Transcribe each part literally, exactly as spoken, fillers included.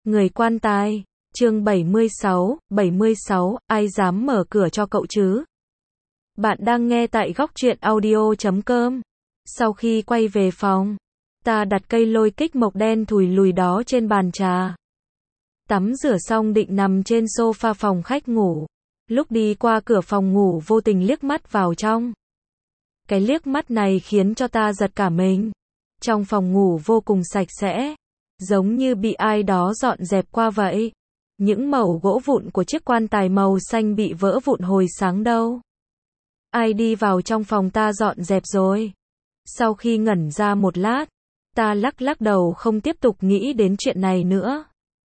Người quan tài, chương bảy mươi sáu, bảy mươi sáu, ai dám mở cửa cho cậu chứ? Bạn đang nghe tại góc truyện audio chấm com. Sau khi quay về phòng, ta đặt cây lôi kích mộc đen thùi lùi đó trên bàn trà. Tắm rửa xong định nằm trên sofa phòng khách ngủ. Lúc đi qua cửa phòng ngủ vô tình liếc mắt vào trong. Cái liếc mắt này khiến cho ta giật cả mình. Trong phòng ngủ vô cùng sạch sẽ, giống như bị ai đó dọn dẹp qua vậy. Những mẩu gỗ vụn của chiếc quan tài màu xanh bị vỡ vụn hồi sáng đâu. Ai đi vào trong phòng ta dọn dẹp rồi? Sau khi ngẩn ra một lát, ta lắc lắc đầu không tiếp tục nghĩ đến chuyện này nữa.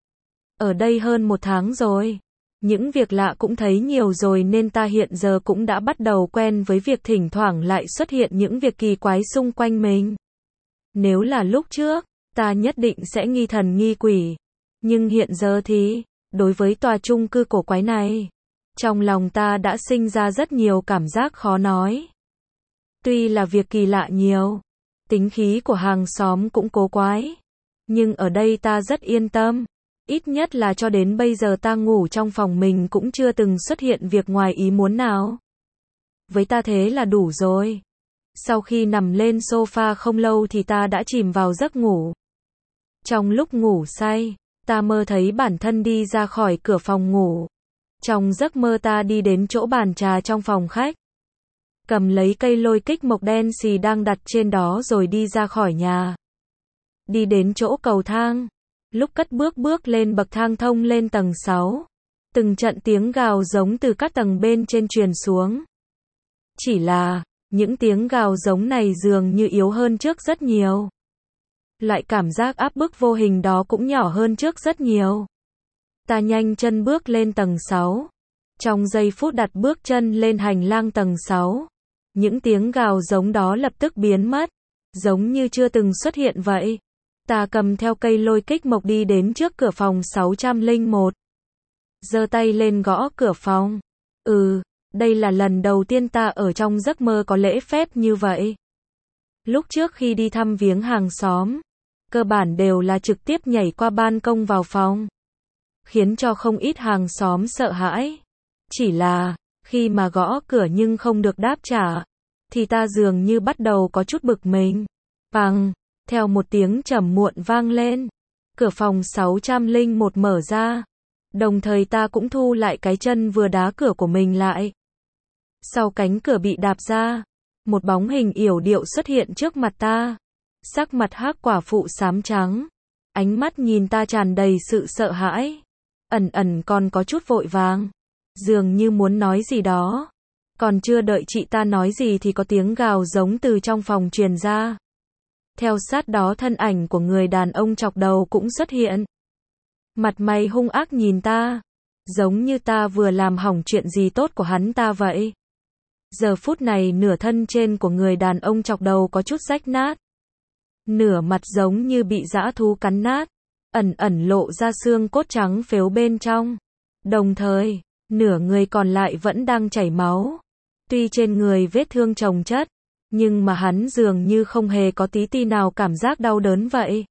Ở đây hơn một tháng rồi. Những việc lạ cũng thấy nhiều rồi nên ta hiện giờ cũng đã bắt đầu quen với việc thỉnh thoảng lại xuất hiện những việc kỳ quái xung quanh mình. Nếu là lúc trước, ta nhất định sẽ nghi thần nghi quỷ. Nhưng hiện giờ thì, đối với tòa chung cư cổ quái này, trong lòng ta đã sinh ra rất nhiều cảm giác khó nói. Tuy là việc kỳ lạ nhiều, tính khí của hàng xóm cũng cố quái, nhưng ở đây ta rất yên tâm. Ít nhất là cho đến bây giờ ta ngủ trong phòng mình cũng chưa từng xuất hiện việc ngoài ý muốn nào. Với ta thế là đủ rồi. Sau khi nằm lên sofa không lâu thì ta đã chìm vào giấc ngủ. Trong lúc ngủ say, ta mơ thấy bản thân đi ra khỏi cửa phòng ngủ. Trong giấc mơ ta đi đến chỗ bàn trà trong phòng khách, cầm lấy cây lôi kích mộc đen xì đang đặt trên đó rồi đi ra khỏi nhà. Đi đến chỗ cầu thang. Lúc cất bước bước lên bậc thang thông lên tầng sáu, từng trận tiếng gào giống từ các tầng bên trên truyền xuống. Chỉ là, những tiếng gào giống này dường như yếu hơn trước rất nhiều. Loại cảm giác áp bức vô hình đó cũng nhỏ hơn trước rất nhiều. Ta nhanh chân bước lên tầng sáu. Trong giây phút đặt bước chân lên hành lang tầng sáu, những tiếng gào giống đó lập tức biến mất, giống như chưa từng xuất hiện vậy. Ta cầm theo cây lôi kích mộc đi đến trước cửa phòng sáu không một. Giơ tay lên gõ cửa phòng. Ừ, đây là lần đầu tiên ta ở trong giấc mơ có lễ phép như vậy. Lúc trước khi đi thăm viếng hàng xóm, cơ bản đều là trực tiếp nhảy qua ban công vào phòng, khiến cho không ít hàng xóm sợ hãi. Chỉ là, khi mà gõ cửa nhưng không được đáp trả, thì ta dường như bắt đầu có chút bực mình. Bằng, theo một tiếng trầm muộn vang lên, cửa phòng sáu không một mở ra. Đồng thời ta cũng thu lại cái chân vừa đá cửa của mình lại. Sau cánh cửa bị đạp ra, một bóng hình yểu điệu xuất hiện trước mặt ta. Sắc mặt hắc quả phụ xám trắng, ánh mắt nhìn ta tràn đầy sự sợ hãi, ẩn ẩn còn có chút vội vàng, dường như muốn nói gì đó. Còn chưa đợi chị ta nói gì thì có tiếng gào giống từ trong phòng truyền ra. Theo sát đó thân ảnh của người đàn ông chọc đầu cũng xuất hiện. Mặt mày hung ác nhìn ta, giống như ta vừa làm hỏng chuyện gì tốt của hắn ta vậy. Giờ phút này nửa thân trên của người đàn ông chọc đầu có chút rách nát. Nửa mặt giống như bị dã thú cắn nát, ẩn ẩn lộ ra xương cốt trắng phếu bên trong. Đồng thời, nửa người còn lại vẫn đang chảy máu. Tuy trên người vết thương chồng chất, nhưng mà hắn dường như không hề có tí ti nào cảm giác đau đớn vậy.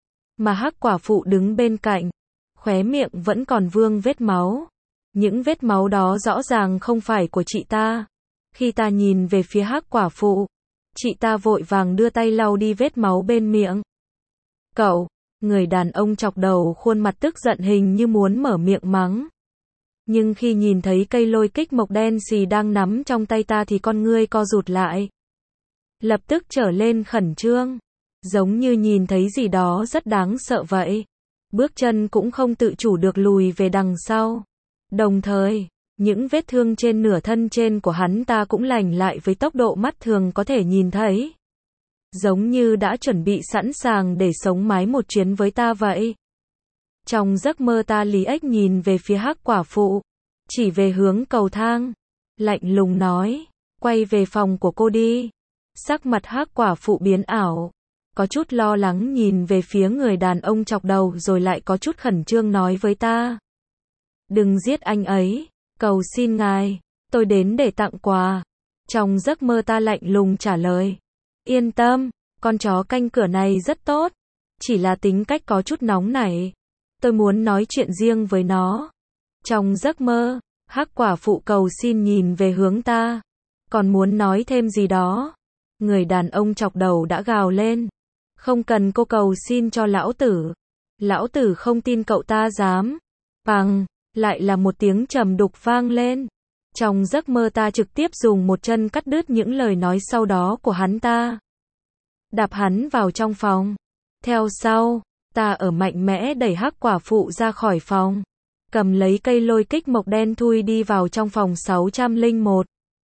Mà hắc quả phụ đứng bên cạnh, khóe miệng vẫn còn vương vết máu. Những vết máu đó rõ ràng không phải của chị ta. Khi ta nhìn về phía hắc quả phụ, chị ta vội vàng đưa tay lau đi vết máu bên miệng. Cậu, người đàn ông chọc đầu khuôn mặt tức giận hình như muốn mở miệng mắng. Nhưng khi nhìn thấy cây lôi kích mộc đen xì đang nắm trong tay ta thì con ngươi co rụt lại. Lập tức trở lên khẩn trương, giống như nhìn thấy gì đó rất đáng sợ vậy. Bước chân cũng không tự chủ được lùi về đằng sau. Đồng thời, những vết thương trên nửa thân trên của hắn ta cũng lành lại với tốc độ mắt thường có thể nhìn thấy. Giống như đã chuẩn bị sẵn sàng để sống mái một chuyến với ta vậy. Trong giấc mơ ta lý ếch nhìn về phía hắc quả phụ, chỉ về hướng cầu thang, lạnh lùng nói, quay về phòng của cô đi. Sắc mặt hắc quả phụ biến ảo, có chút lo lắng nhìn về phía người đàn ông chọc đầu rồi lại có chút khẩn trương nói với ta. Đừng giết anh ấy, cầu xin ngài, tôi đến để tặng quà. Trong giấc mơ ta lạnh lùng trả lời. Yên tâm, con chó canh cửa này rất tốt, chỉ là tính cách có chút nóng nảy. Tôi muốn nói chuyện riêng với nó. Trong giấc mơ, hắc quả phụ cầu xin nhìn về hướng ta. Còn muốn nói thêm gì đó. Người đàn ông chọc đầu đã gào lên. Không cần cô cầu xin cho lão tử. Lão tử không tin cậu ta dám. Bằng, lại là một tiếng trầm đục vang lên. Trong giấc mơ ta trực tiếp dùng một chân cắt đứt những lời nói sau đó của hắn ta. Đạp hắn vào trong phòng. Theo sau, ta ở mạnh mẽ đẩy hắc quả phụ ra khỏi phòng. Cầm lấy cây lôi kích mộc đen thui đi vào trong phòng sáu trăm lẻ một.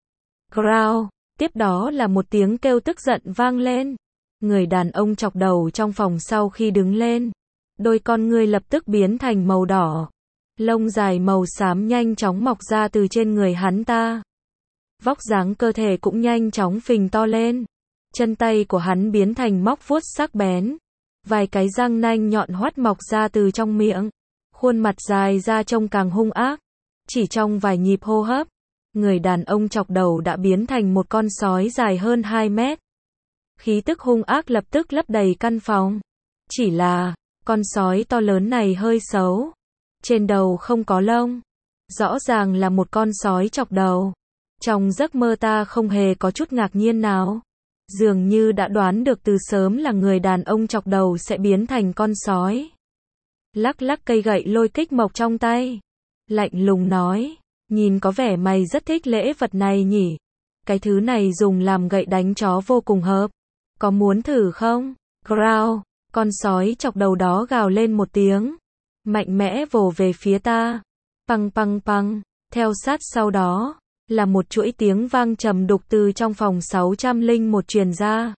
Growl, tiếp đó là một tiếng kêu tức giận vang lên. Người đàn ông chọc đầu trong phòng sau khi đứng lên. Đôi con ngươi lập tức biến thành màu đỏ. Lông dài màu xám nhanh chóng mọc ra từ trên người hắn ta. Vóc dáng cơ thể cũng nhanh chóng phình to lên. Chân tay của hắn biến thành móc vuốt sắc bén. Vài cái răng nanh nhọn hoắt mọc ra từ trong miệng. Khuôn mặt dài ra trông càng hung ác. Chỉ trong vài nhịp hô hấp, người đàn ông chọc đầu đã biến thành một con sói dài hơn hai mét. Khí tức hung ác lập tức lấp đầy căn phòng. Chỉ là, con sói to lớn này hơi xấu. Trên đầu không có lông. Rõ ràng là một con sói chọc đầu. Trong giấc mơ ta không hề có chút ngạc nhiên nào. Dường như đã đoán được từ sớm là người đàn ông chọc đầu sẽ biến thành con sói. Lắc lắc cây gậy lôi kích mộc trong tay. Lạnh lùng nói. Nhìn có vẻ mày rất thích lễ vật này nhỉ. Cái thứ này dùng làm gậy đánh chó vô cùng hợp. Có muốn thử không? Growl. Con sói chọc đầu đó gào lên một tiếng. Mạnh mẽ vồ về phía ta. Păng păng păng. Theo sát sau đó, là một chuỗi tiếng vang trầm đục từ trong phòng sáu trăm lẻ một truyền ra.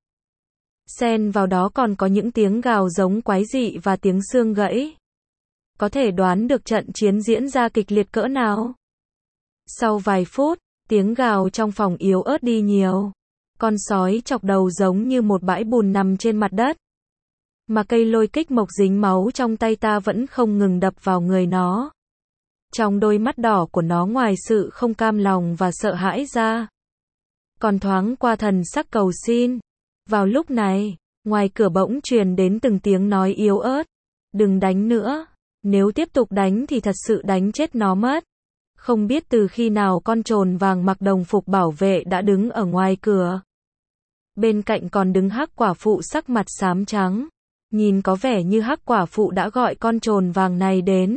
Xen vào đó còn có những tiếng gào giống quái dị và tiếng xương gãy. Có thể đoán được trận chiến diễn ra kịch liệt cỡ nào. Sau vài phút, tiếng gào trong phòng yếu ớt đi nhiều. Con sói chọc đầu giống như một bãi bùn nằm trên mặt đất. Mà cây lôi kích mộc dính máu trong tay ta vẫn không ngừng đập vào người nó. Trong đôi mắt đỏ của nó ngoài sự không cam lòng và sợ hãi ra, còn thoáng qua thần sắc cầu xin. Vào lúc này, ngoài cửa bỗng truyền đến từng tiếng nói yếu ớt. Đừng đánh nữa. Nếu tiếp tục đánh thì thật sự đánh chết nó mất. Không biết từ khi nào con trồn vàng mặc đồng phục bảo vệ đã đứng ở ngoài cửa. Bên cạnh còn đứng hắc quả phụ sắc mặt xám trắng. Nhìn có vẻ như hắc quả phụ đã gọi con trồn vàng này đến.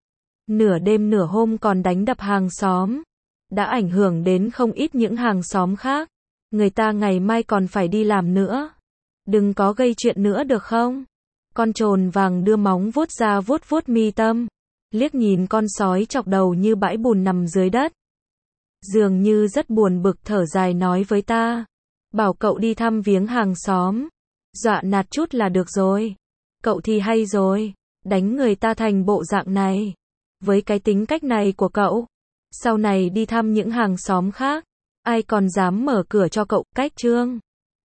Nửa đêm nửa hôm còn đánh đập hàng xóm. Đã ảnh hưởng đến không ít những hàng xóm khác. Người ta ngày mai còn phải đi làm nữa. Đừng có gây chuyện nữa được không? Con trồn vàng đưa móng vuốt ra vuốt vuốt mi tâm. Liếc nhìn con sói chọc đầu như bãi bùn nằm dưới đất. Dường như rất buồn bực thở dài nói với ta. Bảo cậu đi thăm viếng hàng xóm. Dọa nạt chút là được rồi. Cậu thì hay rồi. Đánh người ta thành bộ dạng này. Với cái tính cách này của cậu, sau này đi thăm những hàng xóm khác, ai còn dám mở cửa cho cậu. Cách chương